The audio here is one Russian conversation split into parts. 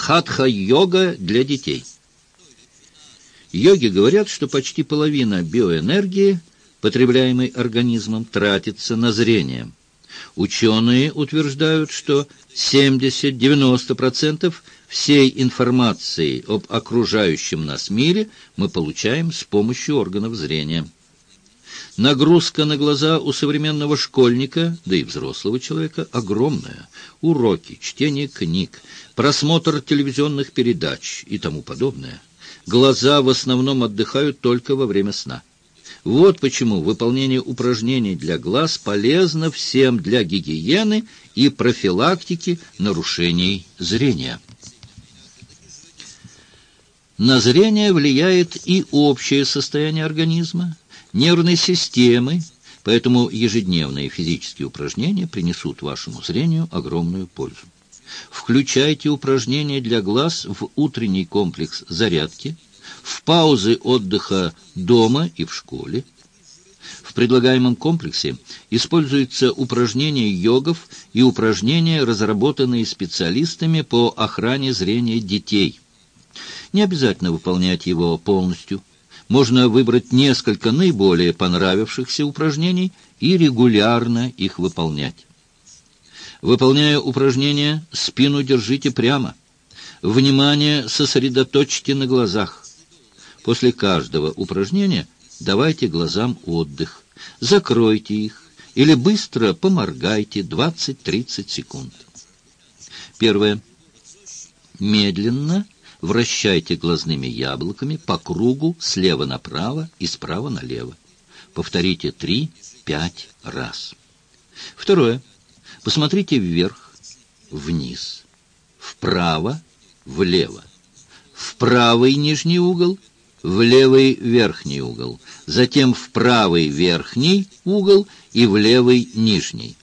Хатха-йога для детей. Йоги говорят, что почти половина биоэнергии, потребляемой организмом, тратится на зрение. Ученые утверждают, что 70-90% всей информации об окружающем нас мире мы получаем с помощью органов зрения. Нагрузка на глаза у современного школьника, да и взрослого человека, огромная. Уроки, чтение книг, просмотр телевизионных передач и тому подобное. Глаза в основном отдыхают только во время сна. Вот почему выполнение упражнений для глаз полезно всем для гигиены и профилактики нарушений зрения. На зрение влияет и общее состояние организма, нервной системы, поэтому ежедневные физические упражнения принесут вашему зрению огромную пользу. Включайте упражнения для глаз в утренний комплекс зарядки, в паузы отдыха дома и в школе. В предлагаемом комплексе используются упражнения йогов и упражнения, разработанные специалистами по охране зрения детей. Не обязательно выполнять его полностью. Можно выбрать несколько наиболее понравившихся упражнений и регулярно их выполнять. Выполняя упражнения, спину держите прямо. Внимание сосредоточьте на глазах. После каждого упражнения давайте глазам отдых. Закройте их или быстро поморгайте 20-30 секунд. Первое. Медленно вращайте глазными яблоками по кругу слева направо и справа налево. Повторите 3-5 раз. Второе. Посмотрите вверх, вниз, вправо, влево, в правый нижний угол, в левый верхний угол, затем в правый верхний угол и в левый нижний.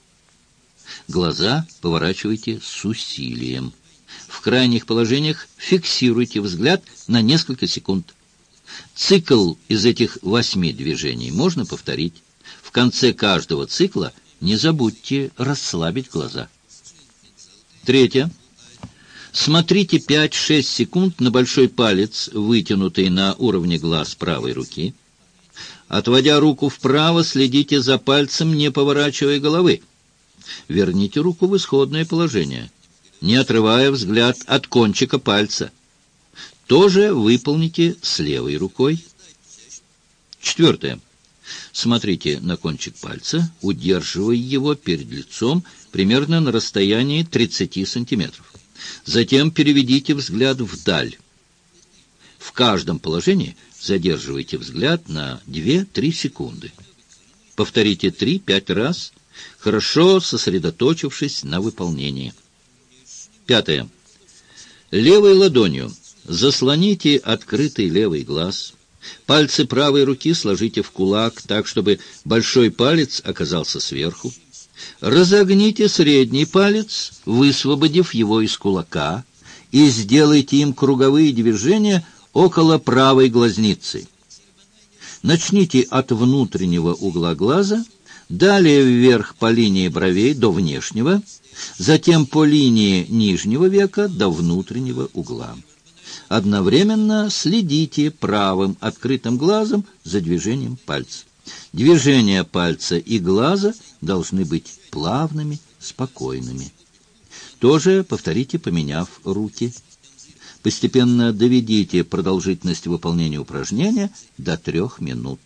Глаза поворачивайте с усилием. В крайних положениях фиксируйте взгляд на несколько секунд. Цикл из этих 8 движений можно повторить. В конце каждого цикла не забудьте расслабить глаза. Третье. Смотрите 5-6 секунд на большой палец, вытянутый на уровне глаз правой руки. Отводя руку вправо, следите за пальцем, не поворачивая головы. Верните руку в исходное положение, не отрывая взгляд от кончика пальца. То же выполните с левой рукой. Четвертое. Смотрите на кончик пальца, удерживая его перед лицом примерно на расстоянии 30 сантиметров. Затем переведите взгляд вдаль. В каждом положении задерживайте взгляд на 2-3 секунды. Повторите 3-5 раз, хорошо сосредоточившись на выполнении. Пятое. Левой ладонью заслоните открытый левый глаз. Пальцы правой руки сложите в кулак так, чтобы большой палец оказался сверху. Разогните средний палец, высвободив его из кулака, и сделайте им круговые движения около правой глазницы. Начните от внутреннего угла глаза, далее вверх по линии бровей до внешнего, затем по линии нижнего века до внутреннего угла. Одновременно следите правым открытым глазом за движением пальца. Движения пальца и глаза должны быть плавными, спокойными. Тоже повторите, поменяв руки. Постепенно доведите продолжительность выполнения упражнения до 3 минут.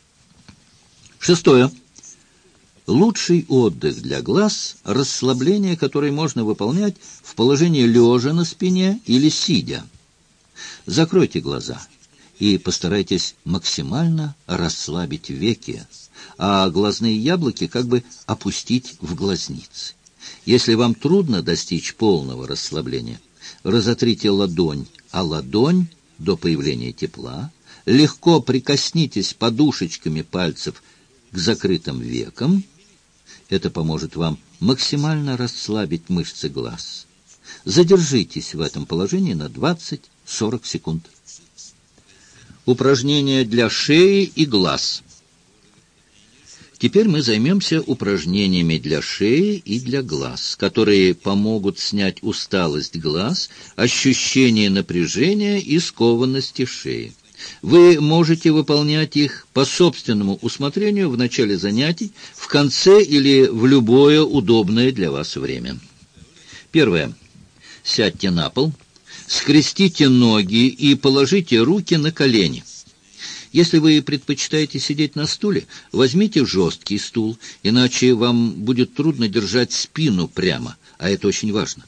Шестое. Лучший отдых для глаз – расслабление, которое можно выполнять в положении лежа на спине или сидя. Закройте глаза и постарайтесь максимально расслабить веки, а глазные яблоки как бы опустить в глазницы. Если вам трудно достичь полного расслабления, разотрите ладонь о ладонь до появления тепла, легко прикоснитесь подушечками пальцев к закрытым векам. Это поможет вам максимально расслабить мышцы глаз. Задержитесь в этом положении на 20-40 секунд. Упражнения для шеи и глаз. Теперь мы займемся упражнениями для шеи и для глаз, которые помогут снять усталость глаз, ощущение напряжения и скованности шеи. Вы можете выполнять их по собственному усмотрению в начале занятий, в конце или в любое удобное для вас время. Первое. Сядьте на пол, скрестите ноги и положите руки на колени. Если вы предпочитаете сидеть на стуле, возьмите жесткий стул, иначе вам будет трудно держать спину прямо, а это очень важно.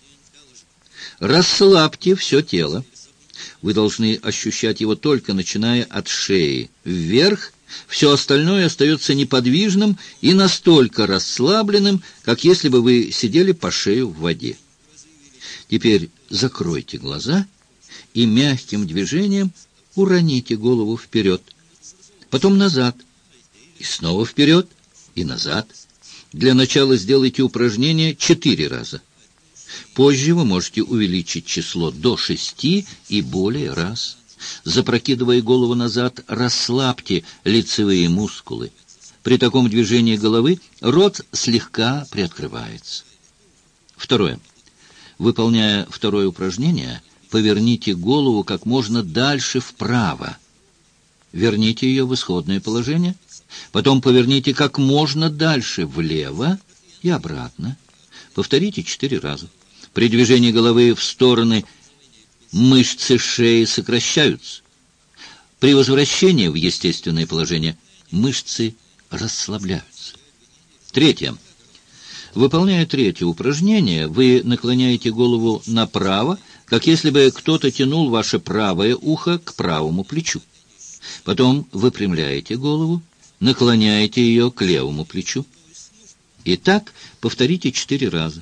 Расслабьте все тело. Вы должны ощущать его только начиная от шеи вверх. Все остальное остается неподвижным и настолько расслабленным, как если бы вы сидели по шею в воде. Теперь закройте глаза и мягким движением уроните голову вперед. Потом назад, и снова вперед, и назад. Для начала сделайте упражнение 4 раза. Позже вы можете увеличить число до 6 и более раз. Запрокидывая голову назад, расслабьте лицевые мускулы. При таком движении головы рот слегка приоткрывается. Второе. Выполняя второе упражнение, поверните голову как можно дальше вправо. Верните ее в исходное положение. Потом поверните как можно дальше влево и обратно. Повторите 4 раза. При движении головы в стороны мышцы шеи сокращаются. При возвращении в естественное положение мышцы расслабляются. Третье. Выполняя третье упражнение, вы наклоняете голову направо, как если бы кто-то тянул ваше правое ухо к правому плечу. Потом выпрямляете голову, наклоняете ее к левому плечу. И так повторите 4 раза.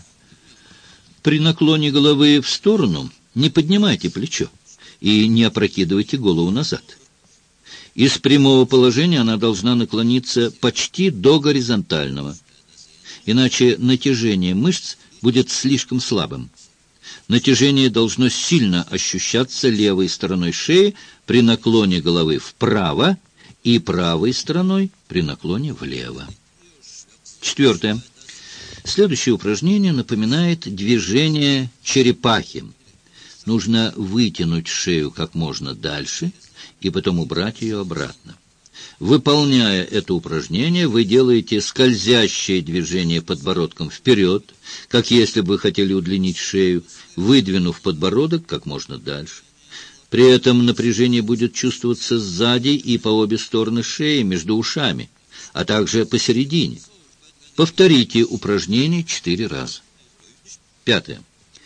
При наклоне головы в сторону не поднимайте плечо и не опрокидывайте голову назад. Из прямого положения она должна наклониться почти до горизонтального. Иначе натяжение мышц будет слишком слабым. Натяжение должно сильно ощущаться левой стороной шеи при наклоне головы вправо и правой стороной при наклоне влево. Четвертое. Следующее упражнение напоминает движение черепахи. Нужно вытянуть шею как можно дальше и потом убрать ее обратно. Выполняя это упражнение, вы делаете скользящее движение подбородком вперед, как если бы хотели удлинить шею, выдвинув подбородок как можно дальше. При этом напряжение будет чувствоваться сзади и по обе стороны шеи, между ушами, а также посередине. Повторите упражнение 4 раза. Пятое.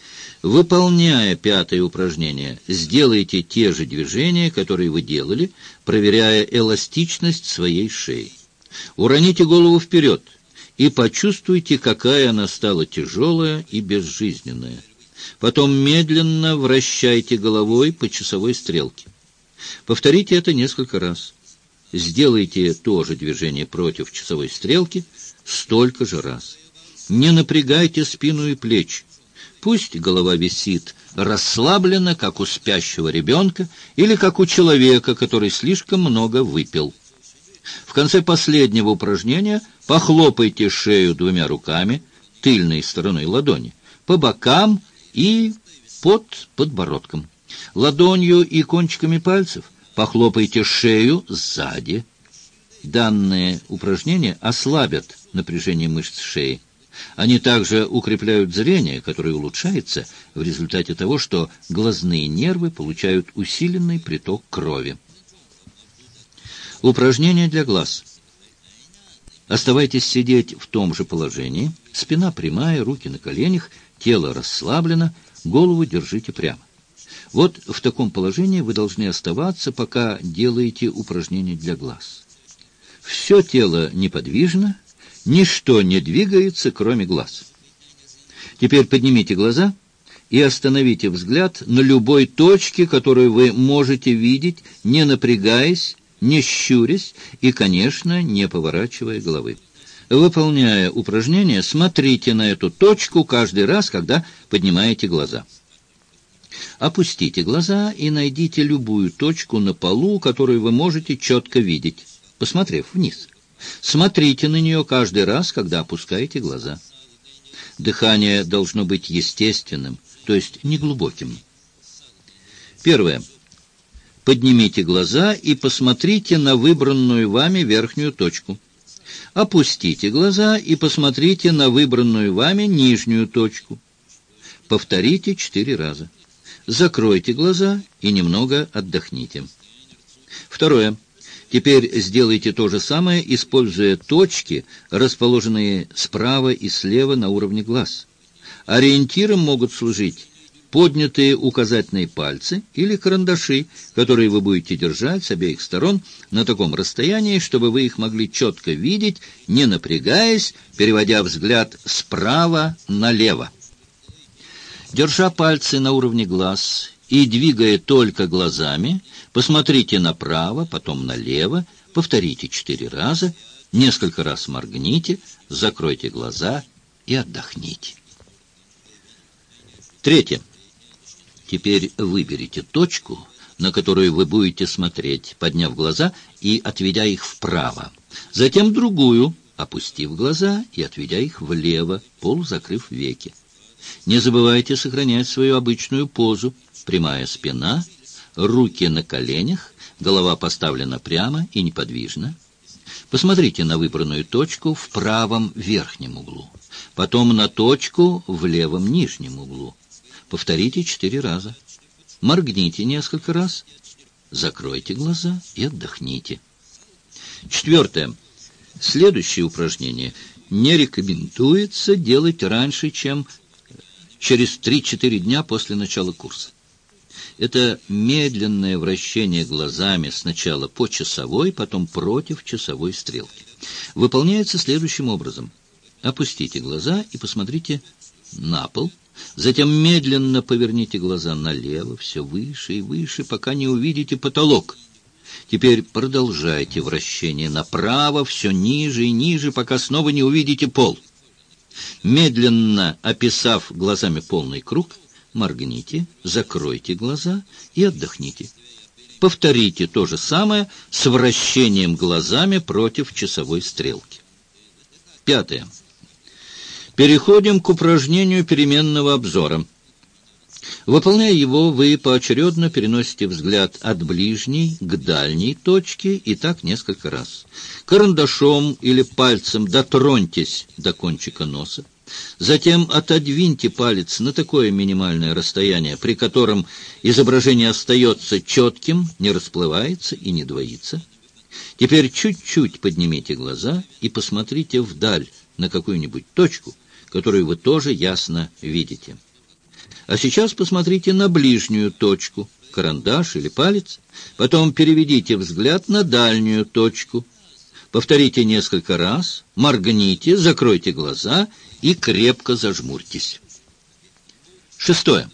Выполняя пятое упражнение, сделайте те же движения, которые вы делали, проверяя эластичность своей шеи. Уроните голову вперед и почувствуйте, какая она стала тяжелая и безжизненная. Потом медленно вращайте головой по часовой стрелке. Повторите это несколько раз. Сделайте то же движение против часовой стрелки столько же раз. Не напрягайте спину и плечи. Пусть голова висит расслабленно, как у спящего ребенка, или как у человека, который слишком много выпил. В конце последнего упражнения похлопайте шею 2 руками, тыльной стороной ладони, по бокам и под подбородком. Ладонью и кончиками пальцев похлопайте шею сзади. Данные упражнения ослабят напряжение мышц шеи. Они также укрепляют зрение, которое улучшается в результате того, что глазные нервы получают усиленный приток крови. Упражнения для глаз. Оставайтесь сидеть в том же положении, спина прямая, руки на коленях, тело расслаблено, голову держите прямо. Вот в таком положении вы должны оставаться, пока делаете упражнения для глаз. Все тело неподвижно, ничто не двигается, кроме глаз. Теперь поднимите глаза и остановите взгляд на любой точке, которую вы можете видеть, не напрягаясь, не щурясь и, конечно, не поворачивая головы. Выполняя упражнение, смотрите на эту точку каждый раз, когда поднимаете глаза. Опустите глаза и найдите любую точку на полу, которую вы можете четко видеть, посмотрев вниз. Смотрите на нее каждый раз, когда опускаете глаза. Дыхание должно быть естественным, то есть неглубоким. Первое. Поднимите глаза и посмотрите на выбранную вами верхнюю точку. Опустите глаза и посмотрите на выбранную вами нижнюю точку. Повторите 4 раза. Закройте глаза и немного отдохните. Второе. Теперь сделайте то же самое, используя точки, расположенные справа и слева на уровне глаз. Ориентиром могут служить поднятые указательные пальцы или карандаши, которые вы будете держать с обеих сторон на таком расстоянии, чтобы вы их могли четко видеть, не напрягаясь, переводя взгляд справа налево. Держа пальцы на уровне глаз и двигая только глазами, посмотрите направо, потом налево, повторите 4 раза, несколько раз моргните, закройте глаза и отдохните. Третье. Теперь выберите точку, на которую вы будете смотреть, подняв глаза и отведя их вправо. Затем другую, опустив глаза и отведя их влево, полузакрыв веки. Не забывайте сохранять свою обычную позу. Прямая спина, руки на коленях, голова поставлена прямо и неподвижно. Посмотрите на выбранную точку в правом верхнем углу, потом на точку в левом нижнем углу. Повторите 4 раза. Моргните несколько раз, закройте глаза и отдохните. Четвертое. Следующее упражнение не рекомендуется делать раньше, чем через 3-4 дня после начала курса. Это медленное вращение глазами сначала по часовой, потом против часовой стрелки. Выполняется следующим образом. Опустите глаза и посмотрите на пол. Затем медленно поверните глаза налево, все выше и выше, пока не увидите потолок. Теперь продолжайте вращение направо, все ниже и ниже, пока снова не увидите пол. Медленно описав глазами полный круг, моргните, закройте глаза и отдохните. Повторите то же самое с вращением глазами против часовой стрелки. Пятое. Переходим к упражнению переменного обзора. Выполняя его, вы поочередно переносите взгляд от ближней к дальней точке и так несколько раз. Карандашом или пальцем дотроньтесь до кончика носа. Затем отодвиньте палец на такое минимальное расстояние, при котором изображение остается четким, не расплывается и не двоится. Теперь чуть-чуть поднимите глаза и посмотрите вдаль на какую-нибудь точку, которую вы тоже ясно видите. А сейчас посмотрите на ближнюю точку, карандаш или палец, потом переведите взгляд на дальнюю точку. Повторите несколько раз, моргните, закройте глаза и крепко зажмурьтесь. Шестое.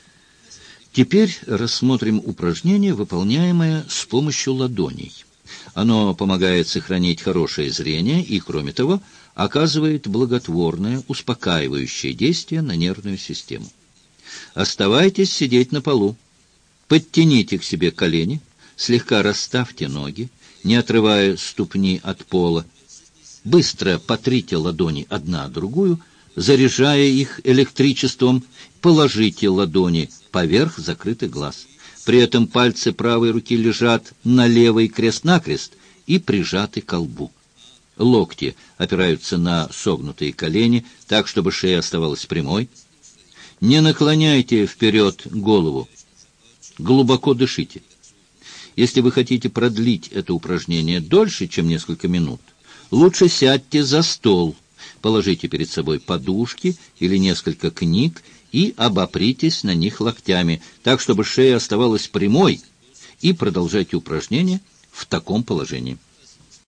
Теперь рассмотрим упражнение, выполняемое с помощью ладоней. Оно помогает сохранить хорошее зрение и, кроме того, оказывает благотворное, успокаивающее действие на нервную систему. Оставайтесь сидеть на полу. Подтяните к себе колени, слегка расставьте ноги, не отрывая ступни от пола. Быстро потрите ладони одна о другую, заряжая их электричеством. Положите ладони поверх закрытых глаз. При этом пальцы правой руки лежат на левой крест-накрест и прижаты к лбу. Локти опираются на согнутые колени, так, чтобы шея оставалась прямой. Не наклоняйте вперед голову. Глубоко дышите. Если вы хотите продлить это упражнение дольше, чем несколько минут, лучше сядьте за стол, положите перед собой подушки или несколько книг и обопритесь на них локтями, так, чтобы шея оставалась прямой, и продолжайте упражнение в таком положении.